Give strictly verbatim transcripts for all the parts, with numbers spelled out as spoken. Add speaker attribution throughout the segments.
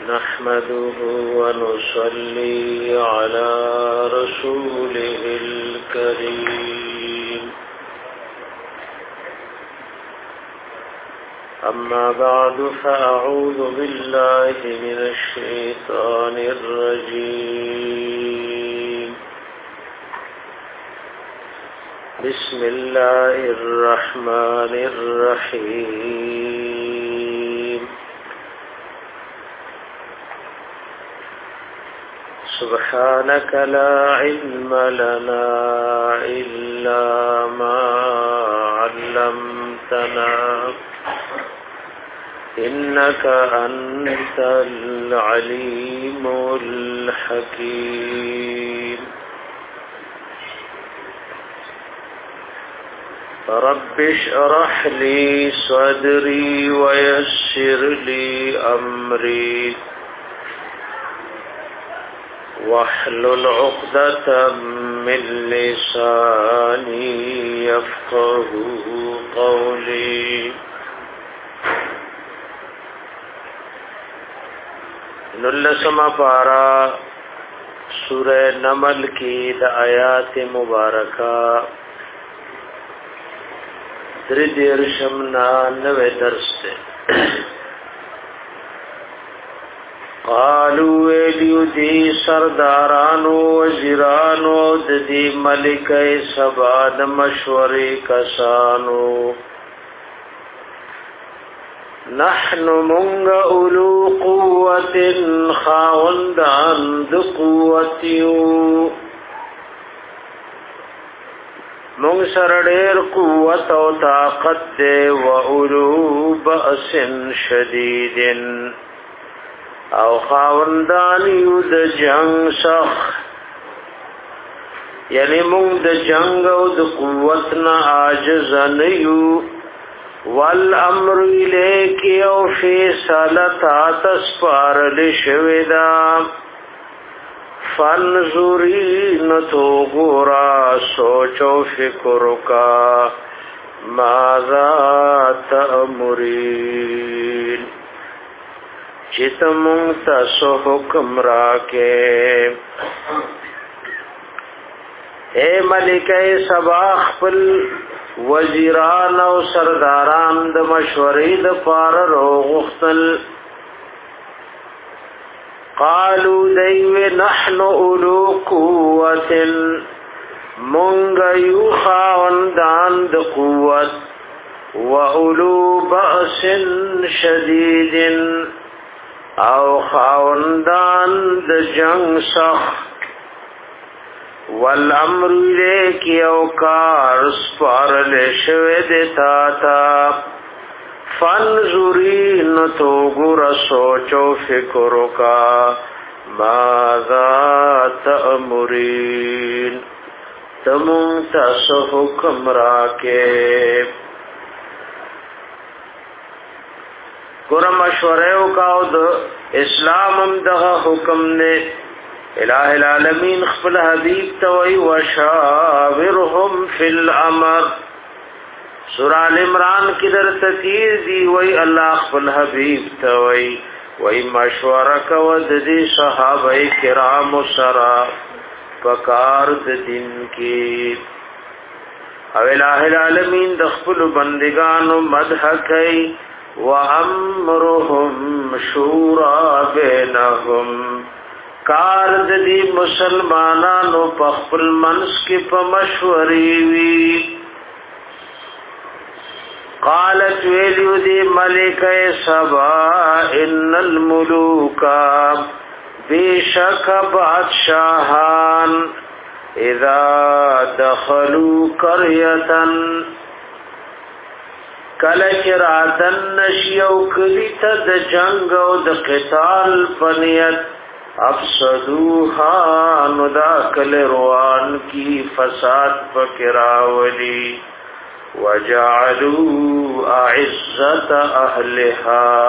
Speaker 1: نحمده ونصلي على رسوله الكريم أما بعد فأعوذ بالله من الشيطان الرجيم بسم الله الرحمن الرحيم سبحانك لا علم لنا إلا ما علمتنا إنك أنت العليم الحكيم رب اشرح لي صدري ويسر لي أمري واحلل عقدة من لساني يفقه قولي نلسما پارا سورہ نمل کی د آیات مبارکہ دردیرشم نانوے درس تے قالو ویلیو دی سردارانو وزیرانو دی ملک سبا د مشوری کسانو نحن منغ اولو قوت خاوندان د قوتیو منغ سر ډیر قوت او طاقت دے و اولو بأس شدید او خاوندان یو د جنگ سخ یعنی منغ د جنگ او د قوتنا عاجز نیو والامر الیک او فیصلتا تسپار لشویدا فانظری نتو گورا سوچو فکر کا ماذا تأمرین چیت منتسو حکم راکے اے ملک سبا خپل وزیران او سرداران د مشورې د پار روغختل قالو دیو نحن اولو قوت مونږ یو خاوندان د قوت و اولو بأس شدید او خاوندان د جنگ سخت والامر الیک او کار سپارل شوه دیتا تا فانظری نتو گر سوچو فکرو کا ماذا تأمرین تمون تاسو حکم راکے گرم مشوریو کاو دو اسلام ام دغا حکم نے الہ العالمین خپل حبیب توئی وشاورهم فی الامر سورہ آل عمران کی در تکیر دی وی اللہ خپل حبیب توئی وی مشورک وددی صحابہ کرام سرا پکار دن کی او الہ العالمین دخپل بندگانو مدح کئی وامرهم شورا بینهم کار د دې مسلمانانو په خپل منس کې په مشورې وی قالت ویلیو دی ملکه سبا ان الملوک بیشک بادشاہان اذا دخلوا قريه کله چې راتن نشیو کلی ته د جنگ او د قتال پنیت افسدوها ندا کل روان کی فساد پکراولی وجعلوا اعزت اهلها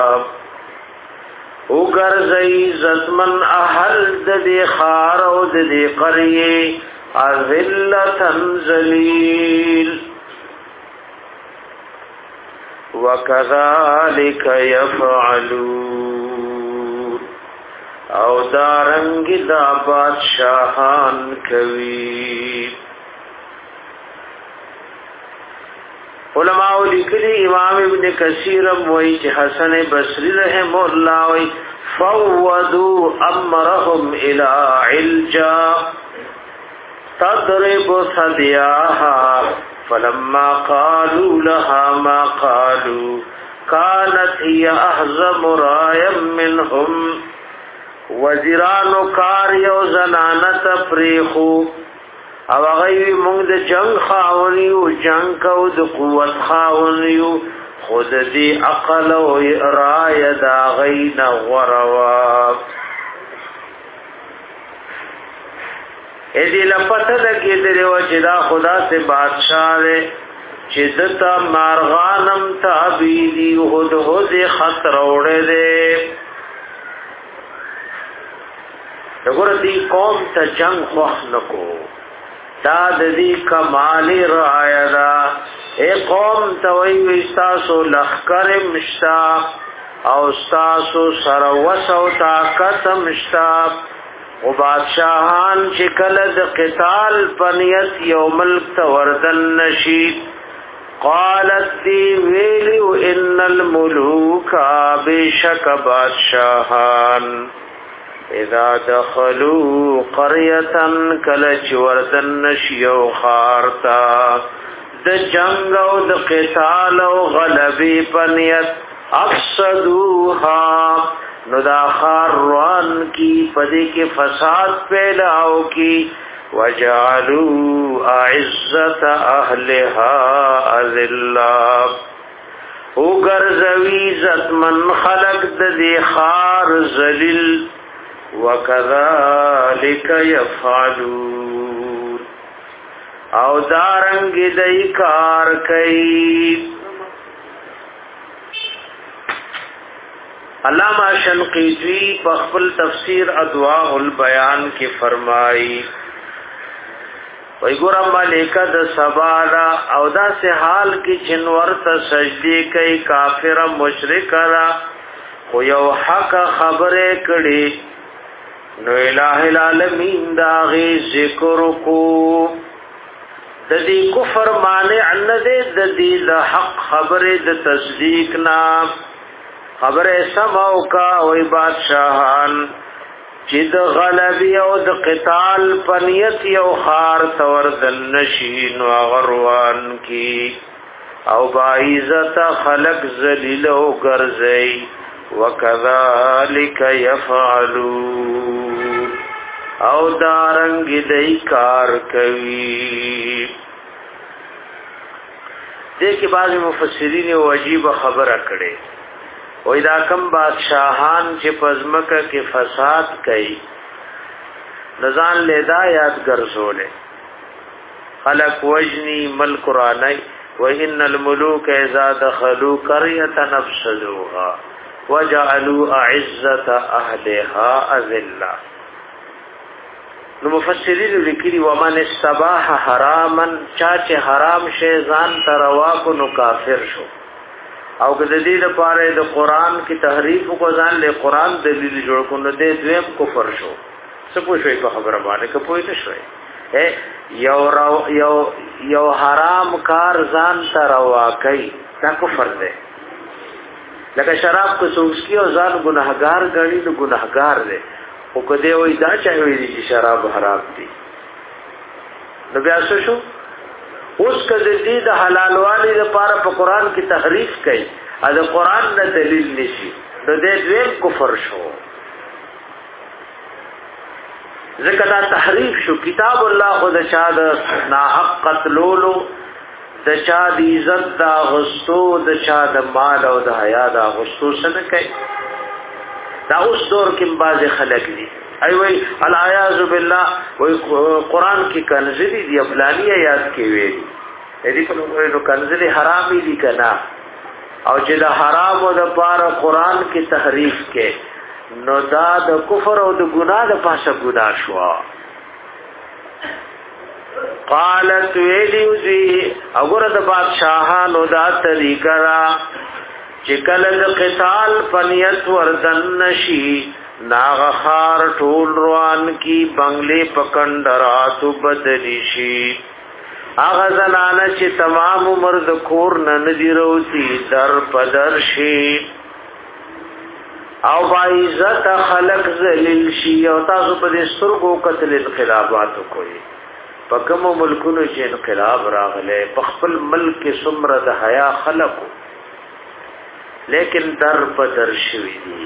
Speaker 1: وګرځي عزتمن اهل د دې خار او د دې قريه اذلة ذلیل وكذلك يفعلون او دارنګ دا بادشاہان کوي. علماء لیکلي امام ابن کثیر وایي چې حسن بصری رحم الله وایي فوضوا امرهم الى علجا تضرب ثدياها فلما قالوا لها ما قالوا كانت هي احزم رايا منهم. وزیرانو کار یو زنانت پریخو او غیوی مونږ د جنگ خاونیو جنگ کو د قوت خاونیو خود دی عقل او رای دا غین غروا. ایدی لپته لگی دریو چې دا خدا سے بادشاہ دے چې دتا مارغانم تابیدی هد هد خطر اوڑے دے. دغه دی قوم ته جنگ خوښ نکو دا د دې کمال رعایا دا. اے قوم ته وی وستاسو لخر مشتا او استاسو سروس او طاقت مشتا او بادشاہان چې کله د قتال پنیت یو ملک ته وردن نشي. قالت دی ویلو ان الملوک بشک بادشاہان اذا دخلوا قرية کلچ وردن نشیو خارتا د جنگ او د قتال او غلبی پنیت افسدوها نو دا خاروان کی پدی کے فساد پیلاو کی وجعلوا اعزت اهلها اذلا او گرزوی عزت من خلق د دی خار ذلیل وَكَذَلِكَ يَفْعَلُونَ او دارنګ دای کار کوي. علامہ شنقیطی په خپل تفسیر اضواء البیان کې فرمایي وای ګورم ملائکه د سبا دا او دا سه حال کې جنور ته سجدي کوي کافر مشرک را خو یو حق خبره کړي نو الہ العالمین دا غی ذکر کو د دې کفر مانع نه دې د دې د حق خبره د تصدیق نا خبره سماو کا وای بادشاہان چې د غلبی او د قتال پنیت یو خار تور دل نشین او غروان کی او باعزت خلق ذلیل او ګرځي وکذالک یفعلون او دارنګ دای کار کوي. دې کې بعض مفسرین واجب خبره کړي وای دا کم بادشاہان چې پزمکه کې فساد کوي نزان لیدا یاد ګرځولې خلق وجنی مل قرآنی وان الملوک اذا دخلوا قريه نفسدوها وجعلوا اعزه اهلها اذلا. نو مفسرین لیکلي ومن استباح حراما چا چې حرام شی ځان تروا کو نو کافر شو او که د دې لپاره د قران کی تحریف کو ځان له قران دلیل جوړ کو نو دې دویم کفر شو. څه پوښوي په خبره باندې که پوښتې نه شوي اے یو یو یو حرام کار ځان تروا کوي دا کفر دی. لکه شراب کو سوسکی او ځان ګناهګار غړي نو ګناهګار دی او کده وای دا چا ویلي چې شراب حرام دي نو بیا څه شو. اوس کده دې د حلال والی لپاره په قران کې تحریف کوي ا د قران نه دلیل نشي نو دې دویم کفر شو. ځکه دا تحریف شو. کتاب الله خود چا د ناحق قتلولو د چا د عزت دا غستو د چا د مال او د حیا دا غستو څنګه کوي. دا اوس دور کې بعض خلک دي ای وای العیاذ بالله وای قران کې کنزلی دی افلانی یاد کې ویلي دې په نو کنزلی حرامي دي کنا او چې دا حرام او د پاره قران کې تحریف کې نو دا د کفر او د ګناه د پاسه ګناه شو. قالت ویلیوزی اگر د بادشاہانو دا طریقه را چې کله د قتال فنیت وردن نشي ناغخار ټول روان کی بنگلې پکندراتو بدلی شي هغه زنانه چې تمام عمر د کور نه ندی روتی در پدر شي او باعزت خلق ذلیل شي او تاسو په دې سترګو قتل انقلابات کوي په کوم ملکونو چې انقلاب راغله په خپل ملک کې څومره د حیا خلقو لیکن در پدر شوی دي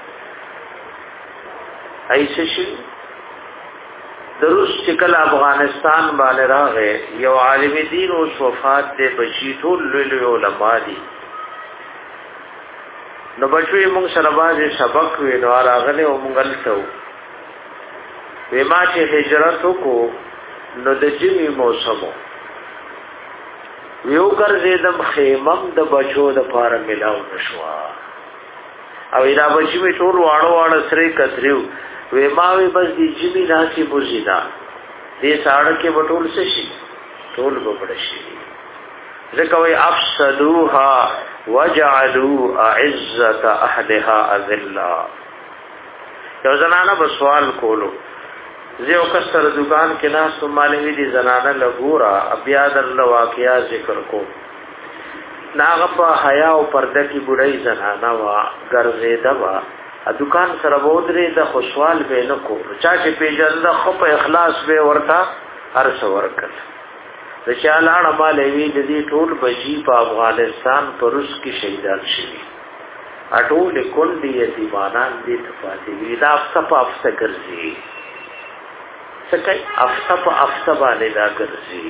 Speaker 1: ایسه شي دروس چې کله افغانستان باندې راغې یو عالم دین او وفات دې بچی ټول لوی علماء دي نو بچوي موږ سره باندې سبق وی نو راغله او موږ لټو وما چې هجرت وکړو نو د جمی موسمو یو ګرځیدم خیمم د بچو د پاره ملاو نشوا او دا بچی می ټول واړو واړو سره کتریو وې ماوي بس دی جمی راشي بوزیدا دې ساړه کې بټول څه شي ټول وبړ شي ځکه وي افسدوها وجعلوا اعزه اهلها اذلا یو زنانه په سوال کولو زه وکړه دکان کې ناس مالوي دي زنانه لګورا بیا در واقعیا ذکر کو ناغه په حیا او پرده کې بډای زنانه وا ګرځیدا وا ا دکان سره بودري د خوشحال به نه کو چا چې پیجن د خو په اخلاص به ورتا هر څو ورکړ د چالاړه مالوي د دې ټول بجی په افغانستان پروس کې شهیدان شوي اټول کندي یتیمانان دې تفاصیل دا افصف افصف ګرځي سکه افصف افصف باندې دا ګرځي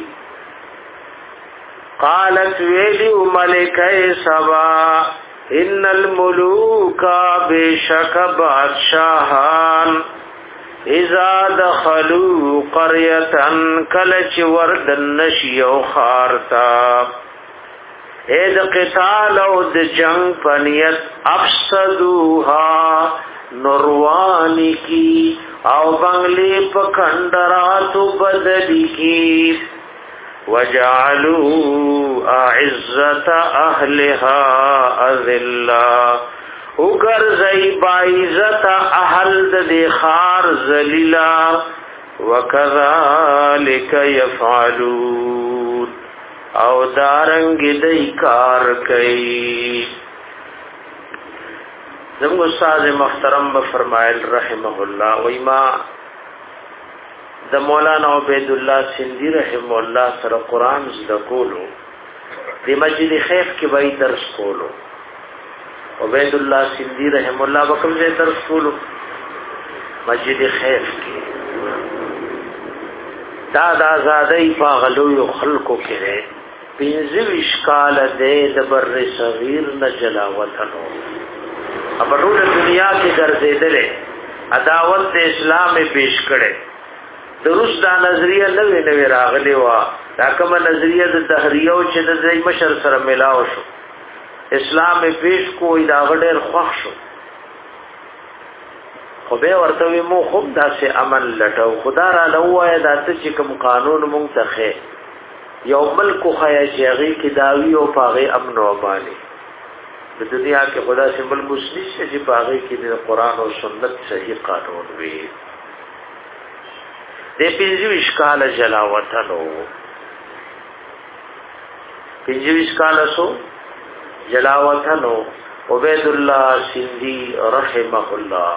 Speaker 1: قالت ویلی ملکه سبا ان الملوک بشک بادشاہان اذا دخلوا قريه کلچ وردن نشیو خارتا اید قتال او د جنگ پنیت افسدوها نروانی کی او بنگلی پکندراتو بدلی کی وجعلوا اعزت اهلها اذلا وگر زئی باعزت اهل د خار ذلیلا وکذالک یفعلون او دارنګ دای کار کوي زموږ استاد محترم به فرمایل رحمه الله وایما د مولانا عبید الله سیندی رحم الله سره قران زده کولو د مسجد خیف کې وای درس کولو عبید الله سیندی رحم الله وکم زه درس کولو مسجد خیف کې دا د آزادۍ په غلو یو خلکو کې پینځه اشکال ده د بر صغیر نه جلاوطنو اب ټول دنیا کې ګرځیدل عداوت د اسلام پیش کړي دروس دا نظریه نوې نوې راغلی و دا کومه نظریه د تحریو چې د ځای مشر سره ملاو شو اسلام پیش کوی دا غډر خوښ شو خو به ورته مو خوب داسې عمل لټو خدا را لوه دا چې کوم قانون مونږ ته یو ملک خو یا شیغي کې داوی او پاغه امن او باندې د دنیا کې خدا سیمبل مسلم چې پاغه کې د قران او سنت صحیح قانون وي د پنځه اشکال جلاوطنو پنځه اشکال سو جلاوطنو عبید الله سیندی رحمه الله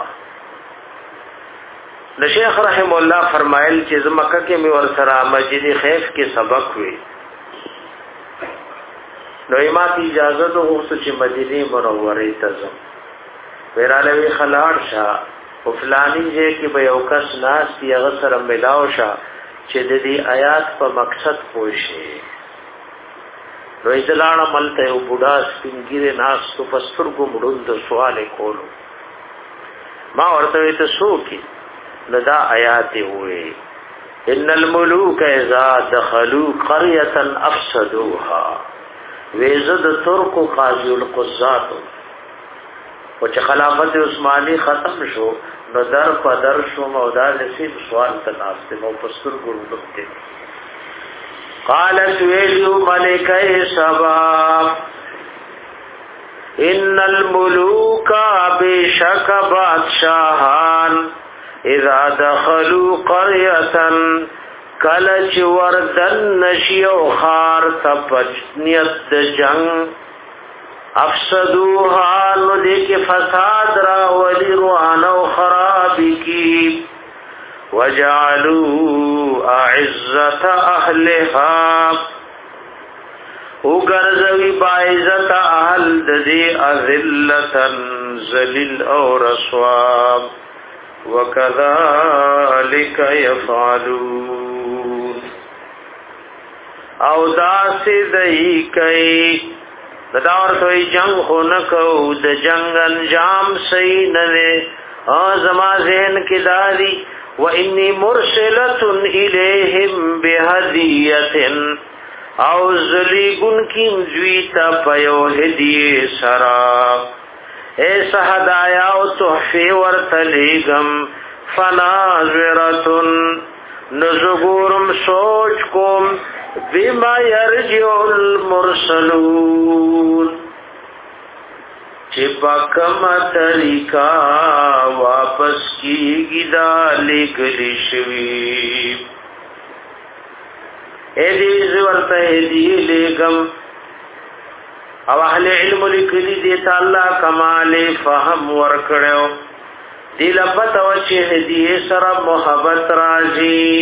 Speaker 1: نشیخ رحم الله فرمایل چې مکه کې می ور سره مسجد خیف کې سبق وی نو ایمات اجازه ده اوس چې مدینه منوره ته ځم ویراله وی خلاړ شاه او فلانی ځای کې به یو کس ناس یې سره ملاو شه چې د دې آیات په مقصد پوښي نو ایدلاړه ملته یو بوډا سپینګیره ناس تو پستر کو مړوند سوال کولو ما ورته ته سو کې لدا آیات ہوئے ان الملوک اذا دخلوا قريه افسدوها وزد ترک قاضی القضات او چې خلافت عثماني ختم شو نو در په در شو مودا نصیب سوال تناسب او پستر ګورته قالت ویلو ملکه سبا ان الملوک بشک بادشاہان اذا دخلوا قرية کلچ وردن نشیو خار تپچنیت جنگ افسدوها نو دیکھ فساد را ولی روانو خرابی کی وجعلوا اعزت اهلها وګرځوي باعزت اهل ددی اذلتن ذلیل او رسوا وكذلك يفعلون او داسې دای کوي داور کوي جنگ خو نه کو د جنگ انجام صحیح نه له ازما ذهن کې داری و انی مرسلۃ الیہم بهدیه او ذلیګن کی مزویتا پیو هدیه سرا ایس هدایا او تحفی ورتلیگم فناظرتن نزگورم سوچ کوم بما یرجع المرسلون چپا کم طریقہ واپس کی گدا لگلی شوی ایدیز ورطا ایدی لگم او اہل علم لکلی دیتا اللہ کمال فهم ورکڑیو دی لبت وچی ہدیه سر محبت راجی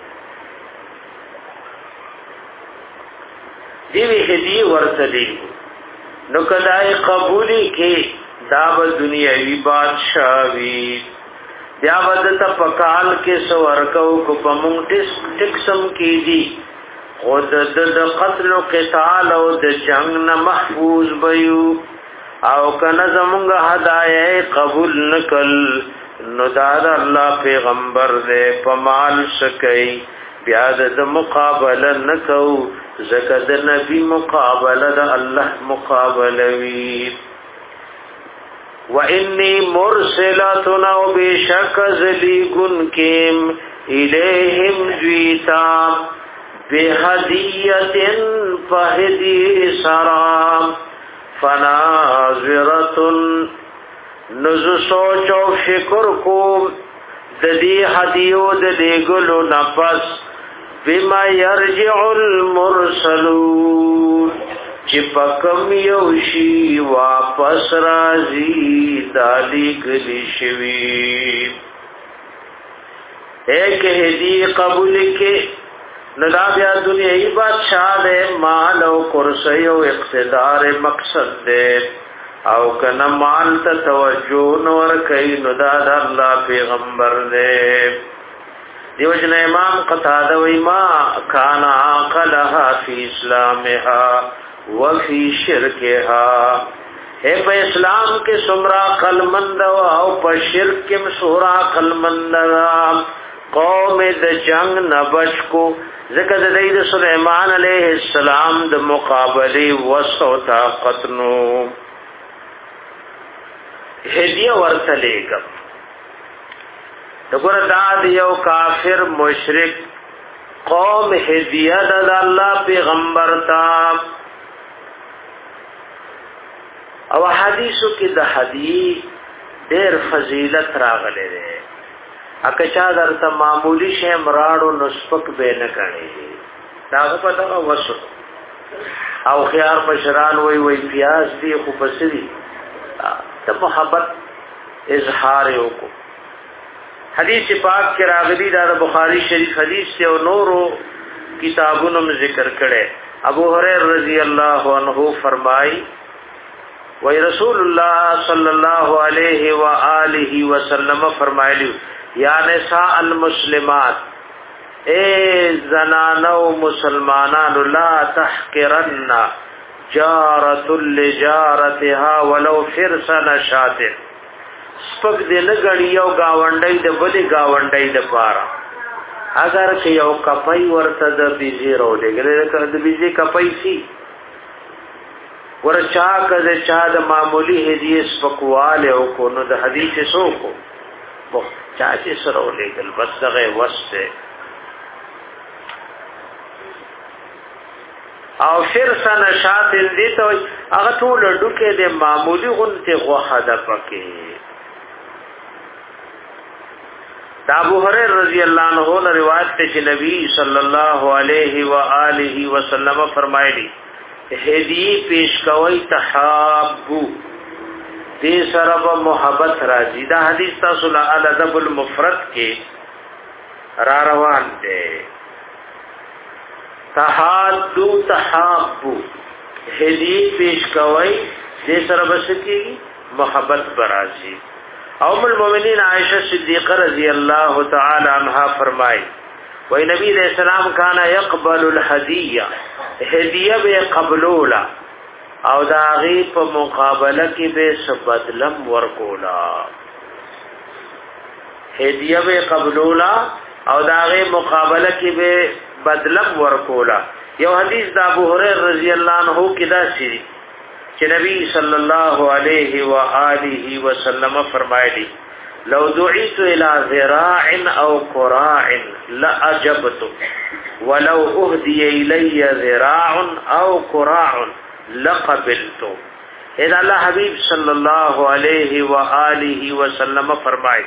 Speaker 1: دیوی ہدیه ورطلی نو کدائی قبولی کی داب دنیاوی بادشاوی بیا بدتا پکال کے سورکو کو پمونگ ٹکسم کی دی خود د قتل و قتال او د جنگ نه محفوظ بيو او کنه زمونږ هدايه قبول نکل نو دا الله پیغمبر دې پمال سکي بیا د مقابله نکو زکه د نبی مقابله د الله مقابله وی واني مرسلات او بشک ذلیکن کیم الیہم جیتا بهدیه فهدی سرام فناظرتن نزو سوچ و فکر کو ددی هدیو ددی گلو نفس بما یرجع المرسلون چپکم یوشی واپس رازی دالی گلی شوی ایک هدی قبول کے ندا بیا دنیای بادشاہ دے مال او کرسی او اقتدار مقصد دے او کنا مال تا توجہ نور کئی ندا دا اللہ پیغمبر دے دیو جن امام قتادہ و ما کانا عاقلها فی اسلامها وفی شرکها اے پا اسلام کے سمرا قلمند او پا شرک کے مسورا قلمند قوم د جنگ نبچ کو ذکر دید سلیمان علیہ السلام د مقابلی وسو طاقت نو هدیه ورتلیگم دګور داد یو کافر مشرک قوم هدیه د الله پیغمبر تا او حدیثو کې د حدیث ډېر فضیلت راغلی دی اکچا درته معمولی شی مراړو نسبک به نه کړي داغه په دغه وسو او خيار بشران وای وای پیاز دی خو بسری ته محبت اظهار وکړو حدیث پاک کې راغلی دا بخاری شریف حدیث ته او نورو کتابونو ذکر کړي ابو هريره رضی الله عنه فرمای وای رسول الله صلی الله علیه و آله وسلم فرمایلی یا نساء المسلمات اے زنانو مسلمانان لا تحقرن جارت لجارتها ولو فرسن شات سپک دې نه غړي یو گاونډي د بلی گاونډي د پاره اگر که یو کپای ورته د بيزي راولې ګره د بيزي کپای سي ورچا کده چا د معمولی هدیه سپکواله او کو نو د حدیث سو کو وو چا چې سره ولېګل بس دغه وسته او فرسا نشات دې ته هغه ټول ډوکې د معمولی غنته غوخه ده پکې. دا ابو هريره رضی الله عنه نے روایت ته چې نبی صلی الله علیه و آله وسلم فرمایلی هدیه پیش کوي تحابو دې سره به محبت راځي. دا حدیث تاسو له الادب المفرد کې را روان دی. تحادو تحابو هدیه پیش کوي دې سره به سکی محبت برازي. ام المؤمنین عائشہ صدیقہ رضی اللہ تعالی عنہا فرمائی وی نبی علیہ السلام کانا یقبل الہدیہ ہدیہ بے قبلولا او داغی پا مقابلہ کی بے سبدلم ورکولا. ہدیہ بے قبلولا او داغی مقابلہ کی بے بدلم ورکولا. یو حدیث دا ابو هريره رضی اللہ عنہ کی دا سری کہ نبی صلی اللہ علیہ وآلہ وسلم فرمائے لو دعیت الى ذراع او قراع لأجبت ولو اهدی الی ذراع او قراع لقبلت. اذا اللہ حبیب صلی اللہ علیہ وآلہ وسلم فرمائے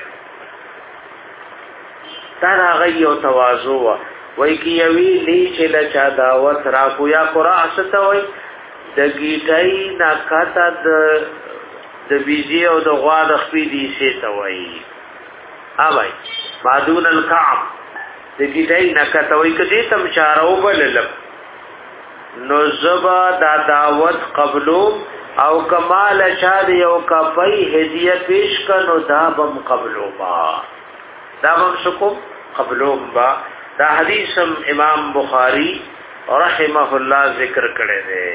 Speaker 1: تانا غی و توازو وی کی یوی لیچ لچا دعوت راکو یا قراع ستوئی د گیټای ناکاته د د بیزی او د غوا د خپې دي سي توي اوای مادون الکعب د گیټای ناکاته وای کدي تم چارو بللم نو زبا دا دعوت قبلو او کمال شاد یو کپای هدیه پیش کنو دا بم قبلو با دا بم شکو قبلو با. دا حدیثم امام بخاری رحمه الله ذکر کړی دی.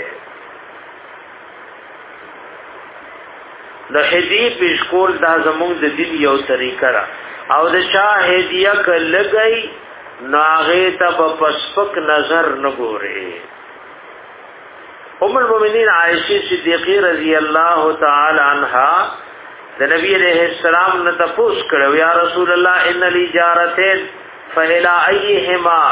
Speaker 1: د هدیه پیش کول دا زموږ د دین یو طریقه را او د چا هدیه کلګي ناغه ته په پسپک نظر نه ګوري. ام المؤمنین عائشہ صدیقہ رضی اللہ تعالی عنہا د نبی علیہ السلام نه تپوس کړو یا رسول الله ان لی جارتین فإلى أيهما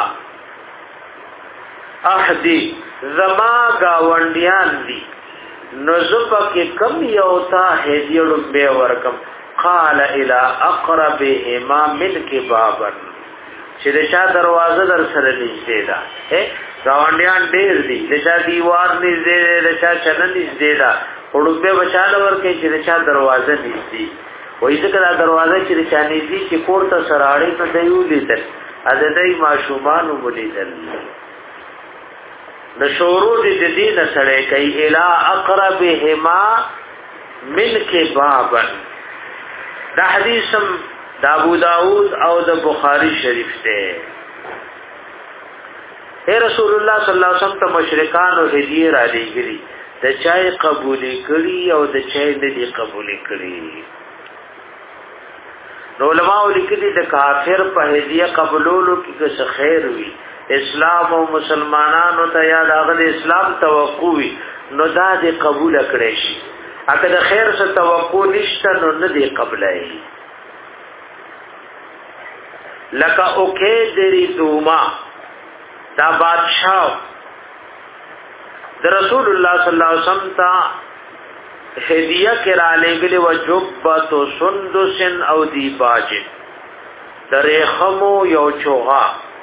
Speaker 1: احدی زما گاونډیان دي نزپا کی کم یوتا هدیړو به ورکم. قال الى اقربهما منك بابا چې د چا دروازه در سره نږدې ده گاونډیان ډېر دي د چا دیوار نږدې د چا چنن نږدې ده وړو به بچاله ورکه چې د چا دروازه نږدې وای ځکه دا دروازه چې د چا نږدې چې کور ته سراړې نه دیو لیدل ا د دې ماشومان ولیدل د شورو د دې نه سره کوي الا اقربهما منك بابا. دا حدیثم د ابو داود او د بخاری شریف ته اے رسول الله صلی الله علیه وسلم ته مشرکان او هدیه را لېږلي د چای قبول کړي او د چای نه قبول کړي. علماء لیکلي د کافر په هدیه قبولولو کې څه خیر وي اسلام او مسلمانانو ته یاد هغه اسلام توقع وي نو دا دې قبول کړي شي. اګه د خیر څخه توقع نشته نو نه دې قبلای. لکه اوکې دری دوما دا بادشاہ د رسول الله صلی الله علیه وسلم ته هدیه کرا لګلې و جبۃ سندس او دیباج درېخمو یو چوغا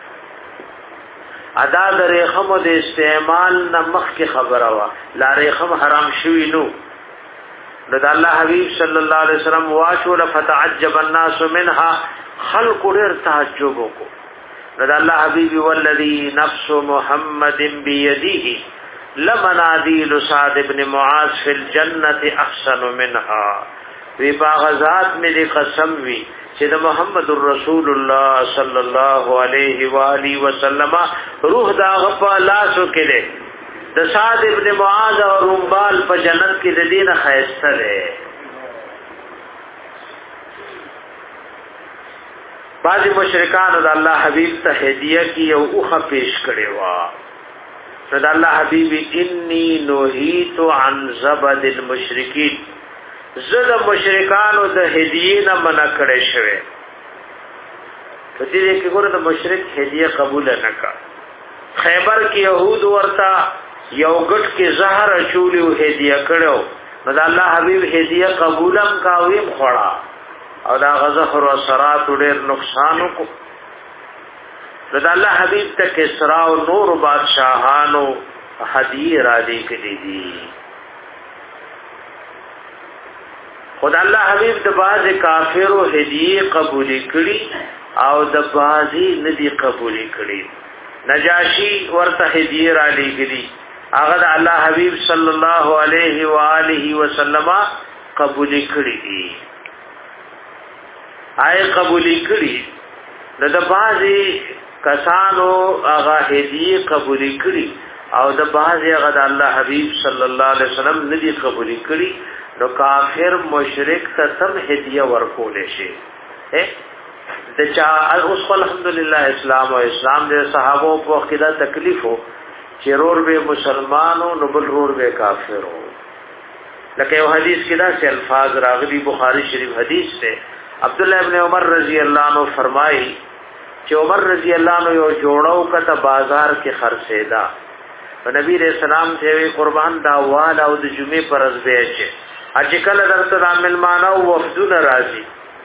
Speaker 1: ادا درېخمو د استعمال نمخ کی خبره وا لا رېخم حرام شوی نو نو د الله حبیب صلی الله علیه وسلم واشو لفتعجب الناس منها خلق ډېر تعجب وکړو. نو د الله حبیب والذی نفس محمد بيدیه لمنادیل سعد ابن معاذ فی الجنت احسن منها. وی باغذات میں دی قسم وی چې د محمد رسول الله صلی الله علیه و آله وسلم روح دا غفا لاسو کړي د سعد ابن معاذ او رمبال په جنت کې د دینه خیسته ده. بعضی مشرکان د الله حبیب ته هدیه کی او اوخه پیش کړي وا نو د الله حبیب انی نهیت عن زبد المشرکین زد مشرکانو د هدیه نه منع کړي شوی. په دې کې ګوره د مشرک هدیه قبول نه کا. خیبر کې يهود ورته یو ګټ کې زهر اچولی او هدیه کړو نو د الله حبیب هدیه قبولم کاویم خورا او دا غزهر او سرات ډېر نقصان وکړو نو د الله حبیب ته کسرا او نور بادشاہانو هدیه را دي کړي دي خدای الله حبیب د باز کافرو هدیه قبول کړي او د بازي ندي قبول کړي نجاشی ورته هدیه را لګري هغه د الله حبیب صلی الله علیه و آله وسلم قبول کړي دي آی قبول کړي د بازي کسانو هغه هدیه قبول کړي او د بازي هغه د الله حبیب صلی الله علیه وسلم ندي قبول کړي نو کافر مشرک ته سم هدیه ورکول شي د چا اوس الحمدلله اسلام او اسلام د صحابه په خدا تکلیف هو چې رور به مسلمانو نو بل رور به کافرو لکه یو حدیث کې دا چې الفاظ راغلي بخاری شریف حدیث سے عبد الله ابن عمر رضی الله عنه فرمایي چې عمر رضی الله عنه یو جوړو کته بازار کې خرڅېدا نبی رسول الله ته قربان دا وال او د جمعې پر ورځ به چې اجکل درته عامل معنا او وفدون راضي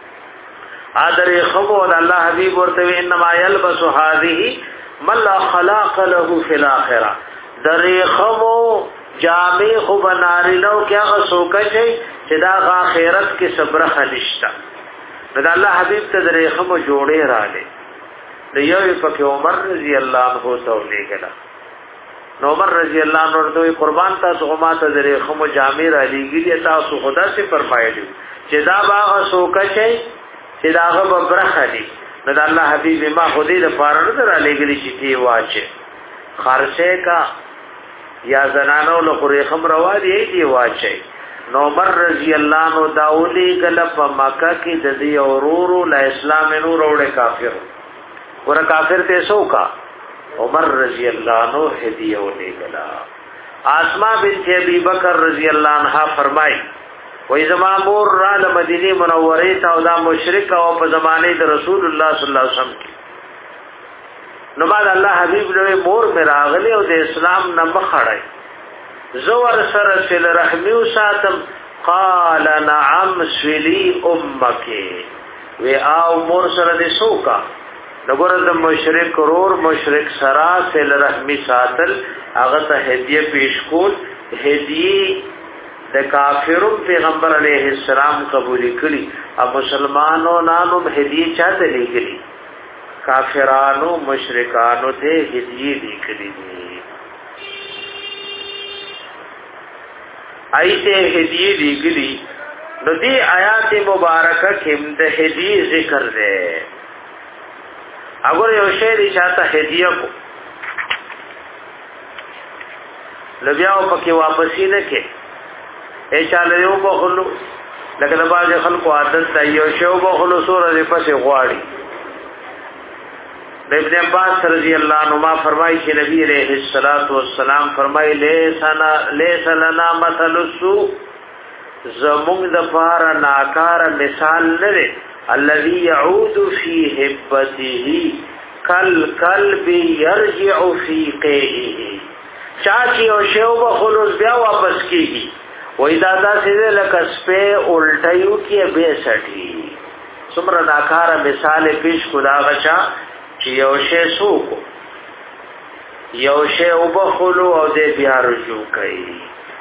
Speaker 1: ادر خبو الله حبيب ورته انما يلبس هذه من لا خلاق له في الاخره در خبو جامع خو بناری لو کیا غسوکه شي چې دا اخرت کې صبر خلشتا دا الله حبيب ته در خبو جوړې رااله د یو په عمر رضی الله عنه ته ولېګلا نو عمر رضی الله عنه ورته قربان تاسو ما ته درې خمو جامع را لګیږي تاسو خدا سے فرمایلی چې دا باغ سوکه شي چې داغه برخه دي نو د الله حبیب ما خودی د پاره نه را لګلی چې دی واچه خرچه کا یا زنانو له قری خم روا دی دی واچه نو عمر رضی الله عنه داولی کله په مکه کې د دې اورورو ل اسلام نور وړه کافر ور کافر ته سوکا عمر رضی اللہ عنہ ہدیہ ولېګلا اسماء بنت ابي بکر رضی اللہ عنہا فرمای وې زما مور را د مدینه منوره ته او دا مشرک او په زمانه د رسول الله صلی الله علیه وسلم نو بعد الله حبیب له مور پر راغلی او د اسلام نه مخړای زور سره سل رحمی او ساتم قال نعم سلی امک و او مور سره د سوکا نګور د مشرک رور مشرک سرا سل رحمی ساتل هغه ته هدیه پیش کول هدیه د کافرو پیغمبر علیه السلام قبول کړي او مسلمانانو نانو هدیه چاته لګړي کافرانو مشرکانو ته هدیه لیکلي دي ایته هدیه لیکلي نو دې آیات مبارکه کې د هدیه ذکر ده اگر یو شی دی چاته هدیه کو لبیاو پکې واپسی نه کې اے چاله یو بخلو لکه د باز خلکو عادت دی یو شی بخلو سور دې پسې غواړي ابن عباس رضی الله عنهما فرمایي چې نبی علیہ الصلوۃ والسلام فرمایي لیسنا لیس لنا مثل السوء زمون د فار ناکار مثال نه الذي يعود في هبته كالكلب يرجع في قيئه چاچی او شیو بخلوص بیا واپس کیږي وای دادا سیده لکه سپه الټیو کې به سټي څومره ناکاره مثال پیش خدا غچا چې یو شی سوکو یو شی وبخلو او دې بیا رجوع کوي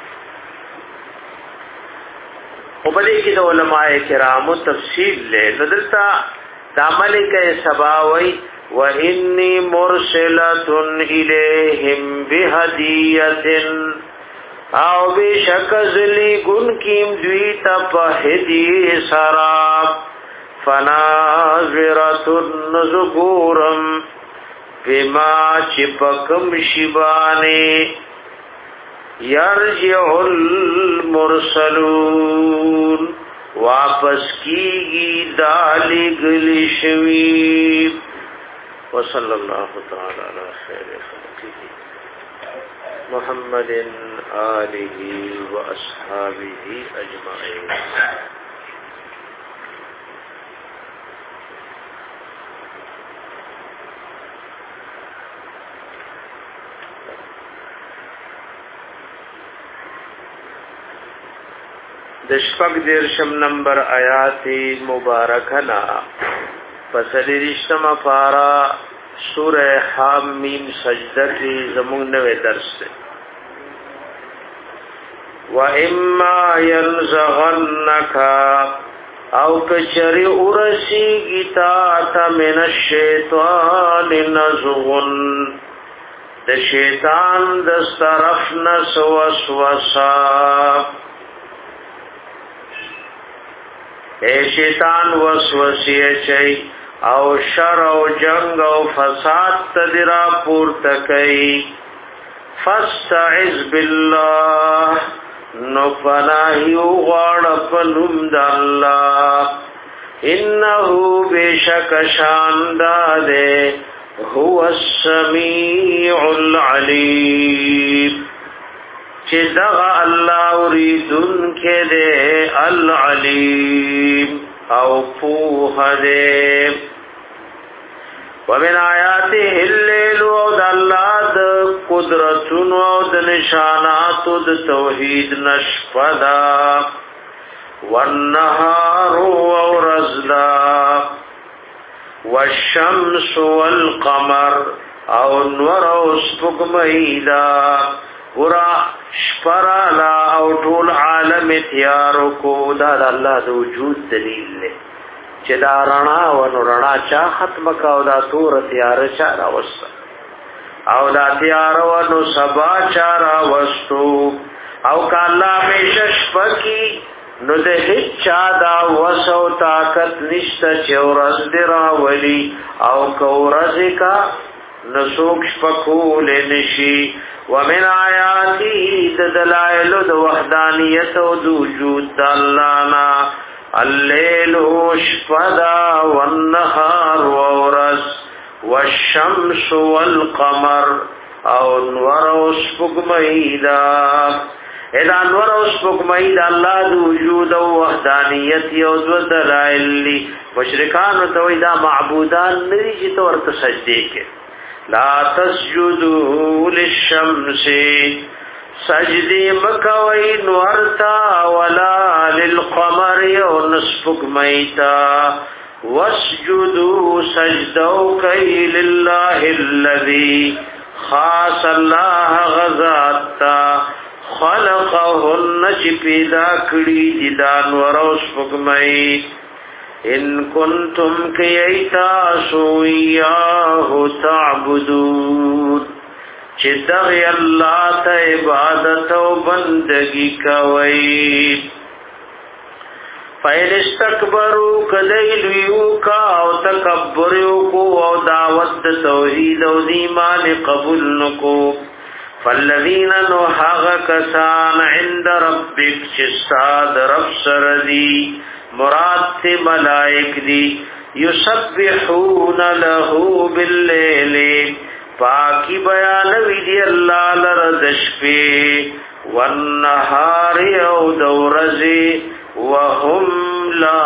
Speaker 1: او بلې کې د علماء کرامو تفصیل له ندلتا د عمل کې سباوي و انی مرسلۃ الیہم بهدیه او بشکذلی گن کیم دوی تا پہدی سراب فناظرۃ النذکورم بما چپکم شبانے یرجع المرسلون واپس کیگی دالی گلی شویب وصلی اللہ تعالی علی خیر خلقہ محمد آلہ و اصحابہ اجمعین. د شپږ دیرشم نمبر آیات مبارکنا فصلی رشتما پارا سورہ حامیم سجدہ کی زمون نوے درس ہے وَإِمَّا يَنزَغَنَّكَ او کچری ارسی گیتا تا من الشیطان نزغن د شیطان دست طرف نس وسوسا اے شیطان وسوسی چي او شر او جنگ او فساد تدرا پور تکئی فاستعذ بالله نو پناهیو غاړ پنوم د الله انه بشک شانداده هو السميع العليم چې دغه الله اوریدن کې ده العلیم او پوه ده ومن آیاته الليل او د الله د قدرتونو او د نشاناتو د توحید نشفدا والنهار او رزلا والشمس والقمر او نور او سپوږمۍ ورا شپرا لا او ټول عالم تیارو کو دا د الله د وجود دلیل دی چې دا رڼا و نو رڼا چا ختم کا او دا تور تیار چا راوست او دا تیار و نو سبا چا راوستو او کالا میشش پکی نو د هیڅ چا دا وسو طاقت نشته چې ورځ دی راولي او کو ورځ کا نسوک شپکول نشي ومن آیاته دلائل د وحدانیت او د وجود د الله نا الليل شفدا والنهار ورز والشمس والقمر او نور او سپوږمۍ دا اذا نور او سپوږمۍ د الله د وجود او وحدانیت او د دلائل مشرکان ته وای دا معبودان نری چې تور ته سجدي کې لا تسجدوا للشمس سجدی مکوی نورتا ولا للقمر او نسفق میتا واسجدوا سجدو کی لله الذي خاص الله غزاتا خلقهن چی پیدا کړي دي دا نور او سفق میت ان کنتم کیتا سویاه تعبدون چې دغه الله ته عبادت او بندگی کوي فایل استکبروا کلیلو کا او تکبر کو او دعوت توحید او ایمان قبول نکو فالذین نحق کسان عند ربک چستاد رب سردی مراد تے ملائک دی یسبحون له باللیل پاکی بیانوی دی اللہ لردشپی والنهار او دورزی وهم لا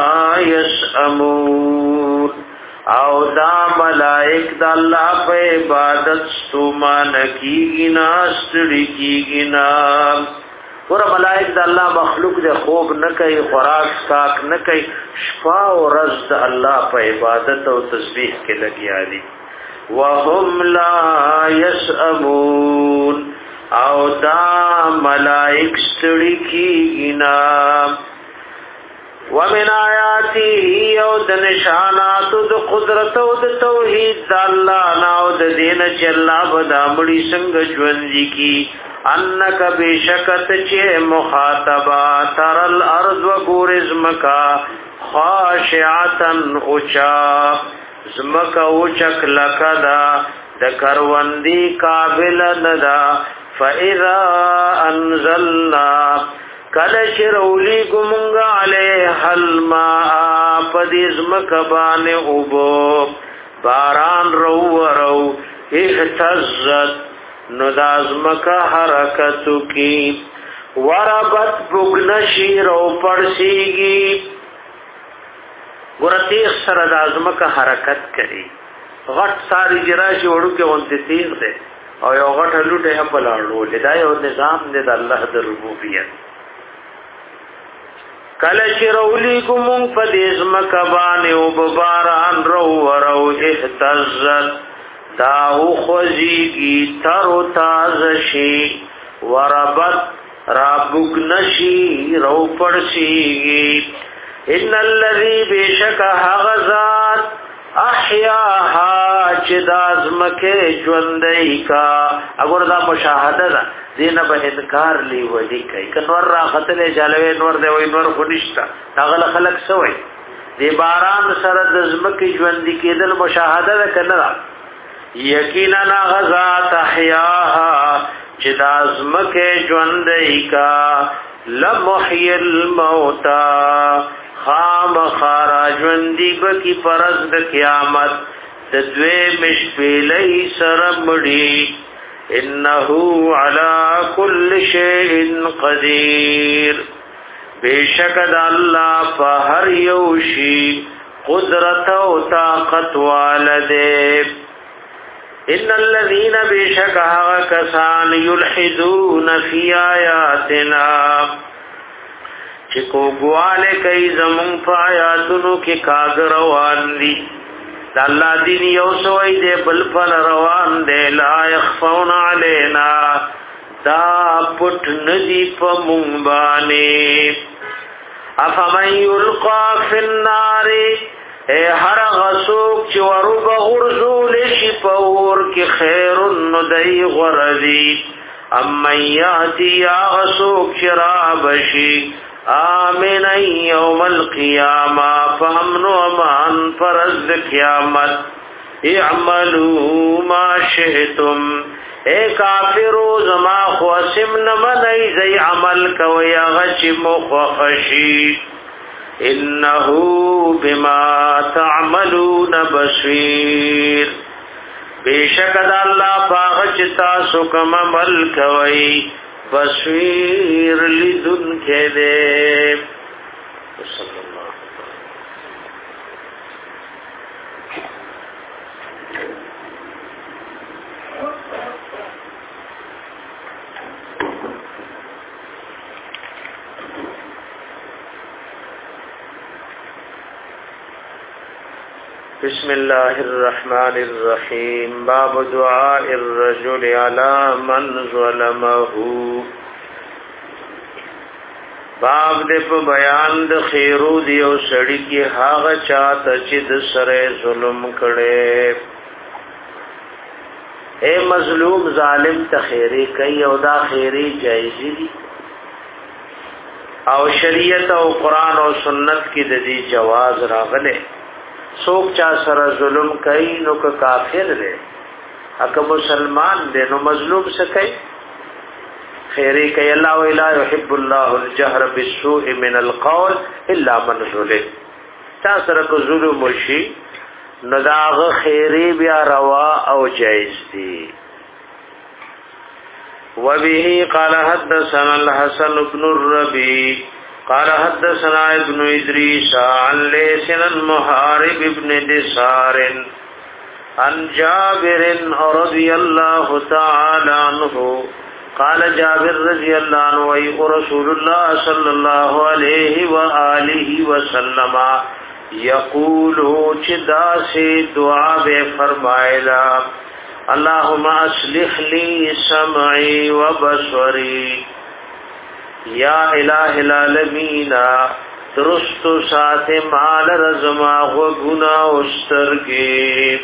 Speaker 1: یسأمون او دا ملائک دا اللہ پہ عبادت ستومان کی گنا ستڑی کی گنا ور ملائک د الله مخلوق د خوب نه کوي خوراک ساک نه کوي شفا او رز د الله په عبادت او تسبیح کې لګیا دي وهم لا يسأمون او دا ملائک ستړي کیږي نا ومن آیاته او د نشانات د قدرت او د توحید د الله نه او د دین چې الله بدامړي څنګه ژوند کی انک بشکت چه مخاطبا تر الارض و گورز مکا خاشعتن اوچا زمکا اوچک لکدا دکروندی قابل ندا فاذا انزلنا کلش رولی گمنگا علیہ الماء پدیز مکبان اوبو باران رو رو احتزت ندازمکا حرکتو کی وربت بگنشی رو پرسیگی ورتیخ سردازمکا حرکت کری غٹ ساری جراشی وڑو کے غنطی تیغ دے او یو غٹ حلوٹے حپل آرلو لدا یو نظام دے دا اللہ در ربوبیت کله چې رولی کوم په دې زمکه باندې او بباران رو ورو اهتزت دا او خوځيږي تر تازه شي وربت رابوک نشي رو پړشي ان الذي بشک حغزات احیاها چې دازمکه ژوندۍ کا وګوره دا مشاهده ده دینه به انکار لی ودی کوي کنور را خطلې جالوي نور دی وای نور خنشتا هغه خلق سوې دی باران سره دزمکه ژوندۍ کېدل مشاهده ده کنه یقینا غزات احیاها چې دازمکه ژوندۍ کا لمحی الموتى خام خاراجوندی بکی پرز د قیامت تدوی مشپیلی سرمڑی انہو علا کل شیء قدیر بیشک دا اللہ پا ہر یوشی قدرت و طاقت والدے ان الذین بیشک آغا کسان یلحدون فی آیاتنا چکو گواله کئی زمون پا آیاتونو کی کاغ روان دی دا اللہ دین یو سوئی دے بلپن روان دے لا یخفون علینا دا پٹ ندی پا منبانی افمن یلقا فی النار اے ہر غسوک چی ورو بغرزول شی پور کی خیر ندی غردی امن یاتی یا غسوک چی رابشی آمین یوم القیامہ فامن و امان فرز قیامت اعملوا ما شئتم اے کافرو زما خواسم نمنی زی عمل کوئی غچ مخوخشی انہو بما تعملون بصیر بیشک دا اللہ پاغچ تاسو کم عمل کوئی بصیر لدن کے دے صلی اللہ بسم اللہ الرحمن الرحیم باب دعاء الرجل علی من ظلمه باب دې په بیان د خیرو دی او سړی کې هغه چاته چې د سره ظلم کړي اے مظلوم ظالم ته خیری کوي او دا خیری جایز دي او شریعت او قران او سنت کې د دې جواز راغله سوک چا سره ظلم کوي نو که کافر دی اګه مسلمان دی نو مظلوم څه کوي خیری کوي الله ولا يحب الله الجهر بالسوء من القول الا من ظلم چا سره کو ظلم وشي نو داغه خیری بیا روا او جائز دی وبه قال حدثنا الحسن بن الربيع قال حدثنا ابن ادریس عن لیث عن محارب ابن دثار عن جابر رضی اللہ تعالی عنہ قال جابر رضی اللہ عنہ وی رسول اللہ صلی اللہ علیہ وآلہ وسلم یقول چدا سے دعا بے فرمائلا اللہم اصلح لی سمعی وبصری یا الہ العالمین درست سات مال رزما غوگنا استرگی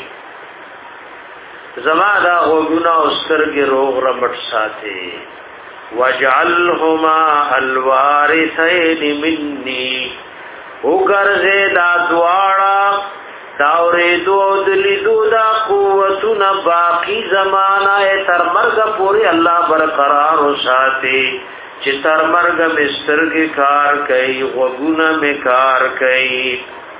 Speaker 1: زما دا غوگنا استرگی روغ رمٹ ساتے وجعلهما الوارثین منی اگرزے دا دوارا داوریدو دلیدو دا قوتنا باقی زمانہ تر مرگ پوری اللہ برقرار ساتے چې تر مرګ مسترګې کار کوي غوګونه می کار کوي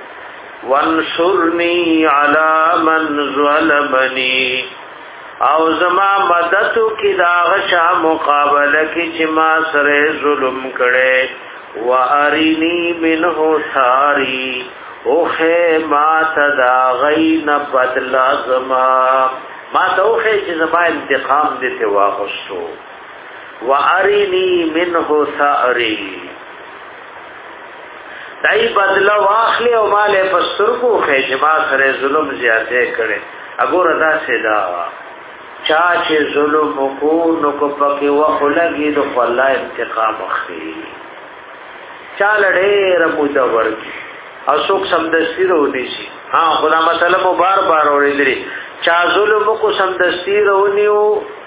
Speaker 1: وانصرنی علی من ظلمنی او زما مدد کی دا غشا مقابله کی چې ما سره ظلم کړي و ارینی منه ثاری اوخه ما تدا غین بدلا زما ما توخه چې زما انتقام دې ته واغستو وارینی منه ثاری دای بدلا واخلی او مال پستر کو خې ما سره ظلم زیاته کړي اګور ادا سیدا چا چې ظلم کو نو کو پکې وخلګي د الله انتقام اخلي چا لړې رمودا ورکی او څوک سمدستی رونی شي ها خدا مسله مو بار بار اورېدلې چا ظلم کو سمدستی رونیو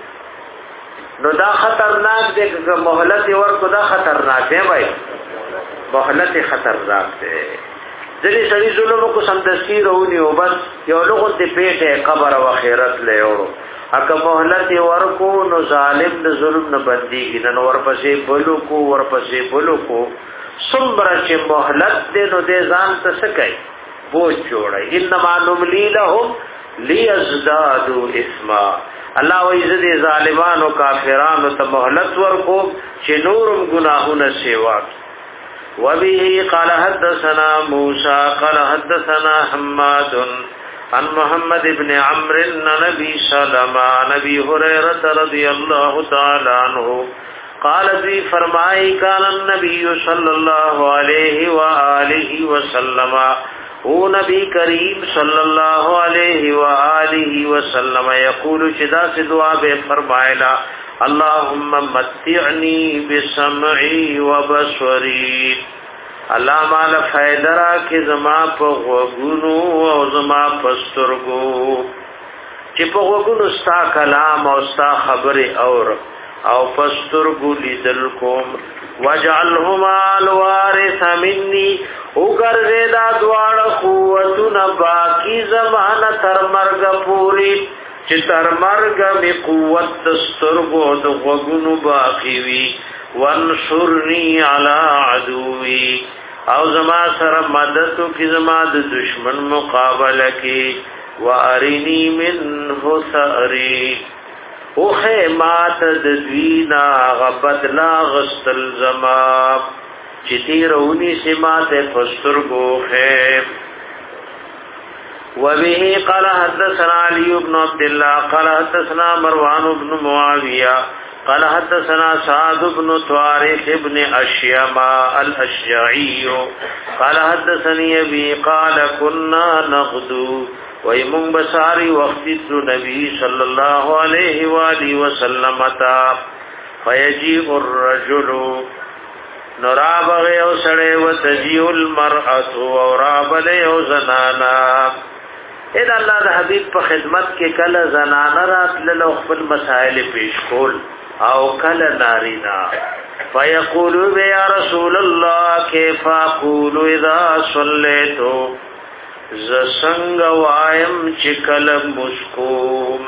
Speaker 1: نو دا خطرناک دی که مهلت ورکو دا خطرناک دی بھائی مهلت خطرناک دی ځلې سړي ظلم کو سمدستی رونیو بس یو لغو دې پیټه قبر او آخرت له اورو اګه مهلت ورکو نو ظالم د ظلم نه بنديږي نن ورپسې بلو کو ورپسې بلو کو څومره چې مهلت دې نو دې ځان ته سکای بوج جوړي انما نملی لهم ليزدادوا اسما الله وعزت ظالمانو کافرانو ته مهلت ورکو چې نورم گناهونه سیوا وبه قال حدثنا موسى قال حدثنا حماد عن محمد بن عمرو النبي سلمى نبي هريره رضي الله تعالى عنه قال ذي فرمائے کان النبي صلی اللہ علیہ وآلہ وسلم او نبی کریم صلی اللہ علیہ وآلہ وسلم یقول چدا سے دعا بے فرمائلا اللهم متعنی بسمعی وبصری اللہ مال فیدرا کے زما پا غوگونو او زما پسترگو چی پا غوگونو ستا کلام او ستا خبر اور او پسترگو لیدل کوم وجعلهما الوارث منی او گرزیدا دوار قوتنا باقی زمان تر مرگ پوری چی تر مرگ می قوت دسترگو دو غوگونو باقی وی وانصرنی علی عدوی او زما سره مددو کی زما د دشمن مقابله کی وارینی منه ثری او خیمات د دوینا غبدلا غستل زما چتی رونی سمات فسترگو خیم وبه قال حدثنا علي بن عبد الله قال حدثنا مروان بن معاويه قال حدثنا سعد بن طارق بن اشيما الاشجعي قال حدثني ابي قال كنا نغدو ويمن بصاري وقت النبي صلى الله عليه واله وسلم تا فيجيء الرجل نراب غيو سړی وتجيء المرأه وراب له زنانا اذا الله د حبيب په خدمت کې کله زنانه راتلل او خپل مسائل پیش کول او کله نارینا فیقولوا یا رسول الله کیف اقول اذا صلیت ز څنګه وایم چې کله مسکوم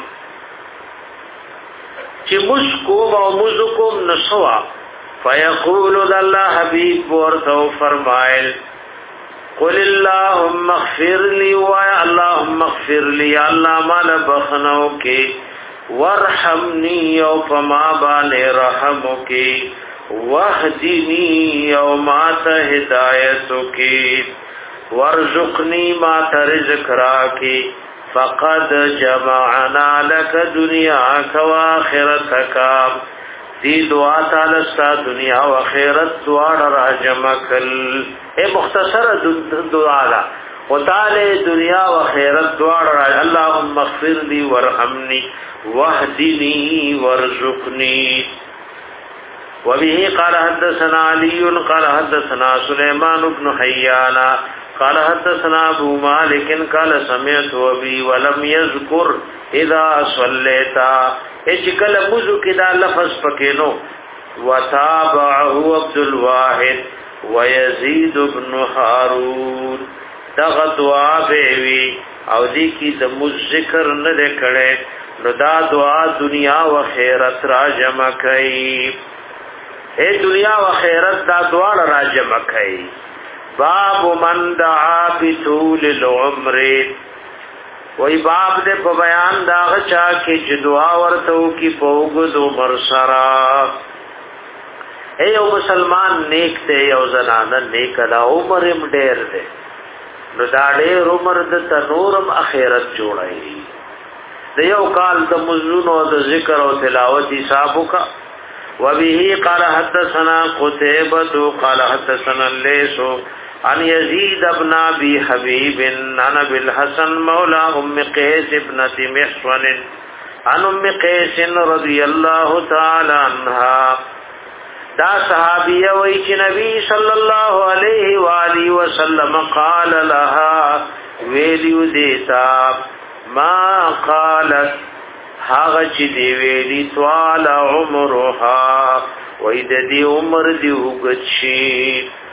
Speaker 1: چې مسکوم او مزکوم نسوا فیقول الله حبیب ورته فرمایل قل اللهم اغفر لي ويا اللهم اغفر لي الله مال بخنو کې ورحمني او فما بان رحمو کې واهدني او ما ته هدایت کې ورزقني ما ته رزق راکې فقد جمعنا لك دنياك واخرتك دی دعا تعالی ستا دنیا و آخرت دعا را جمع کل اے مختصر دعا لا و تعالی دنیا و آخرت دعا را اللهم اغفر لی ورحمنی واهدنی وارزقنی وبه قال حدثنا علی قال حدثنا سلیمان بن حیان قال حدثنا ابو مالک قال سمعت ابي ولم يذكر اذا صليت اچکل مزو کدا لفظ پکینو وتابعه عبد الواحد ويزيد بن هارون دغه دعا بیوی او دی کی د ذکر نه کړي نو دا دعا دنیا و خیرت را جمع کړي اے دنیا و خیرت دا دعا را جمع کړي باب من دعا بطول العمر وی باب دے په بیان دا غچا کې چې دعا ورته کی پوغد عمر سرا اے یو مسلمان نیک ته یو زنانه نیک دا عمر هم ډیر دی نو دا ډیر عمر د تنورم اخرت جوړای دی یو کال د مزون او د ذکر او تلاوت حساب کا وبه قال حدثنا قتيبة قال حدثنا الليث عن يزيد ابن ابي حبيب عن ابي الحسن مولى ام قيس ابنه محصن عن ام قيس رضي الله تعالى عنها دا صحابیہ وی چې نبی صلی الله علیه و آله وسلم قال لها ویلیو دیتا ما قالت هغه چې دی ویلی طال عمرها وې د دې عمر دی وګچی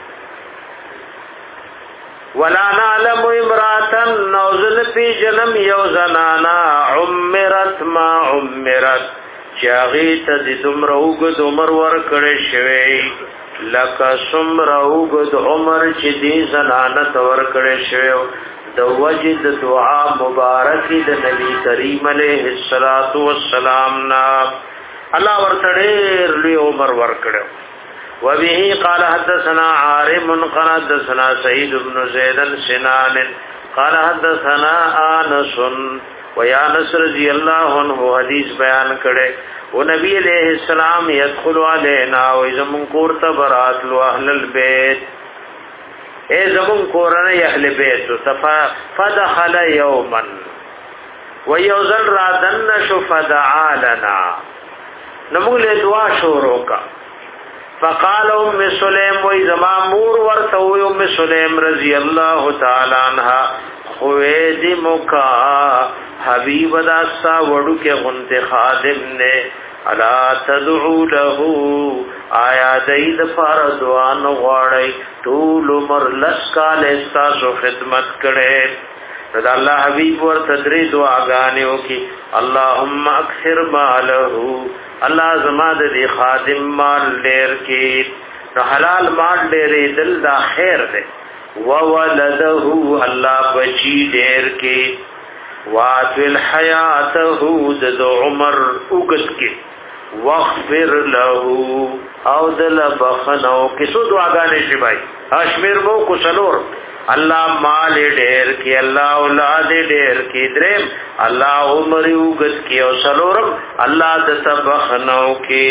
Speaker 1: ولا نعلم امراتن نوزل فی جنم یو زنانا عمرت ما عمرت چاغی ته د دومره اوږد عمر ورکړی شوی لکه څومره اوږد عمر چې دې زنانه ته ورکړی شوی د وجه د دعا مبارکې د نبی کریم علیه الصلاۃ والسلام نا الله ورته ډېر لوی عمر ورکړو. وبه قال حدثنا عارم قال حدثنا سعيد بن زيد سنان قال حدثنا انس ويا انس رضی الله عنه حدیث بیان کړي او نبی علیہ السلام يدخل علينا و زمون کور ته برات لو اهل البيت اے زمون کورنه اهل بیت صفا فدخل يوما ويوزل رادن شفدعا لنا نمو له دعا شروع کا فقال ام سلیم و زما مور ورته ام سلیم رضی الله تعالی عنها خوید مکا حبیب داستا وڑو کے غنت خادم نے الا تدعو له آیا دید فردوان غواړی طول عمر لس کال استاسو خدمت کړي رضا الله حبیب ور تدری دعاګانې وکي اللهم اکثر ماله الله زما د خادم مال ډیر کې حلال مال ډیر دل دا خیر دی وولده الله بچی ډیر کې واطل حیاته د عمر اوګت کې واغفر له او دل بخنو کې سو دعاګانې شي بھائی اشمیر مو کو سلور الله مال ډیر کې الله اولاد ډیر کې درم الله عمر اوګت کې او سلورم الله د تبخنو کې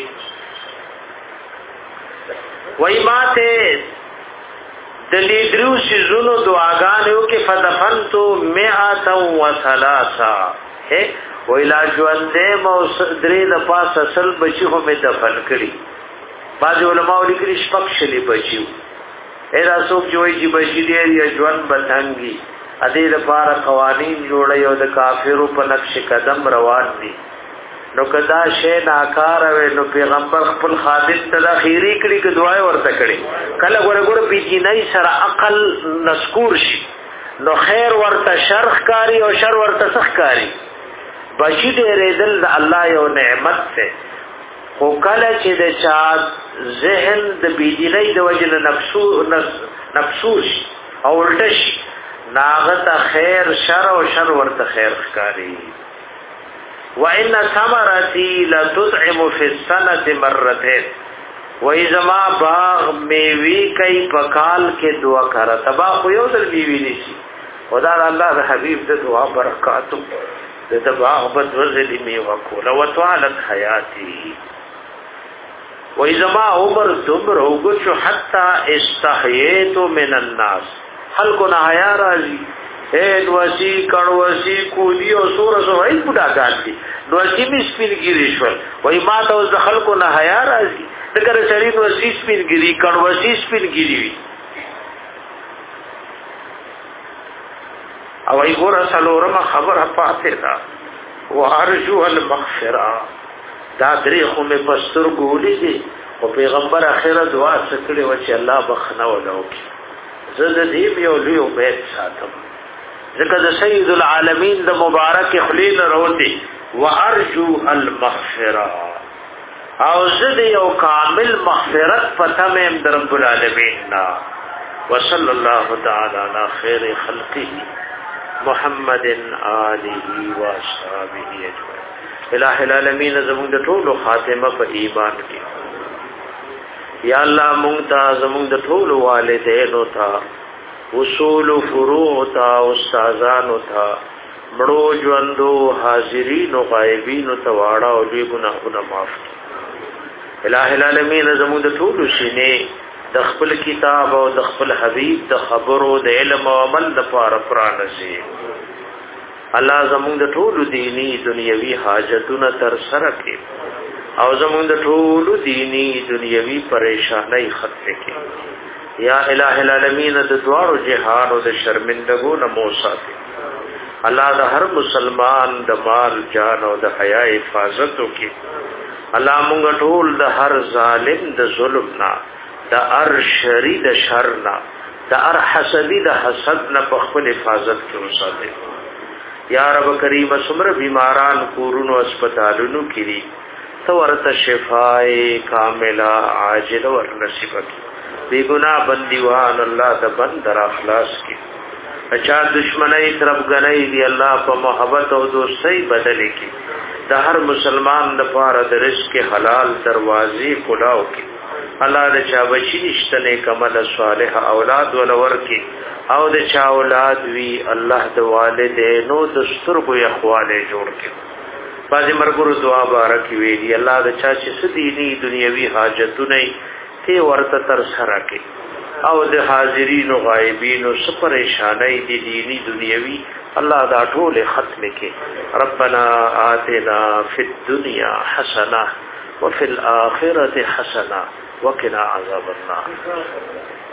Speaker 1: وای ماته دلی درو سيزونو دعاګانو کې فدفنتو مئه و ثلاثه ہے ویلا ژوندې مو درې د پاس اصل بچي هم دفن کړي بعض علماء لیکلي شپږ شلي بچي اېدا څوک جوړي چې بچي دې یا ژوند بتانګي ا دې لپاره قوانين جوړي او د کافرو په نقش قدم روان دي نو کدا شی ناکار وي نو پیغمبر خپل خادم ته د خیری کړي کې دعای ورته کړي کله ګوره ګوره پیجینای سره عقل نسکور شي نو خیر ورته شرخ کاری او شر ورته سخ کاری بچی دې ریدل د الله یو نعمت ته خو کله چې د چا ذهن د پیجینای د وجه نفسو نفسوش او ورتش ناغت خیر شر او شر ورته خیر کاری وَإِنَّ ثَمَرَتِي لَتُطْعِمُ فِي السَّنَةِ مَرَّتَيْنِ وَإِذَا مَا باغ میوي کوي پکال کې دعا کرا تبا خو یو دل میوي نشي خدا الله د حبيب د دعا برکاتو د تبا په ورزلي میوه کوله وطالت حياتي وَإِذَا مَا عمر دمر وګشو حتا استحييت من الناس خلقنا حیا راځي اے نوسی کڼوسی کودی او سور سو هی پډا ګاندي نوسی می سپینګری شو وای ما ته د خلکو نه حیا راځي دغه سړی نوسی سپینګری کڼوسی سپینګری وی او ای ګور سلورم خبره پاتې دا وارجو المغفرہ دا درې خو می پستر ګولې دي او پیغمبر اخره دعا سکړي و چې الله بخنه ولوکي زه دې یو لوی امید ساتم ذکر د سید العالمین د مبارک خلیل روتی وارجو المغفرہ او زد یو کامل مغفرت فتمم در رب العالمین نا وصلی اللہ تعالی علی خیر خلقه محمد آله و اصحابه اجمعین. الہ العالمین زمون د ټولو خاتمه په ایمان کې یا الله مونږ ته زمون د ټولو والدینو ته اصول فروع تا استادانو تا مړو ژوندو حاضرین او غایبین ته واړه او دې ګناهونه معاف کړي. الہ العالمین زموږ د ټول شینه د خپل کتاب او د خپل حبیب د خبرو د علم او عمل لپاره پرانځي الله زموږ د ټولو دینی دنیوي حاجتونو تر سره کړي او زموږ د ټولو دینی دنیوي پریشانای ختم کړي یا الہ العالمین د دوارو جهان او د شرمندګو نه مو ساتي الله د هر مسلمان د مال جان او د حیا حفاظت وکړي الله موږ ټول د هر ظالم د ظلم نه د هر شری د شر نه د هر حسدی د حسد نه په خپل حفاظت کې وساتي یا رب کریم سمر بیماران کورونو اسپیټالونو کې تو ورته شفای کامله عاجل ور نصیب کړي بے گناہ بندیوان اللہ دا بند در اخلاص کی اچھا دشمنی طرف گنئی دی اللہ پا محبت و دوستی بدلے کی دا ہر مسلمان دا پارا دا رزق حلال دروازی کلاو کی اللہ دا چا بچی نشتنے کمل صالح اولاد ولور کی او دا چا اولاد وی اللہ دا والدینو دسترگو اخوالے جوڑ کی بازی مرگر دعا بارکی ویلی اللہ دا چا چی سدینی دنیاوی حاجتو نئی تی ورته تر سره کې او د حاضرین او غایبین او پریشانای دي دینی دنیوي الله دا ټول ختم کې ربنا آتنا فی الدنيا حسنه وفي الاخره حسنه وقنا عذاب النار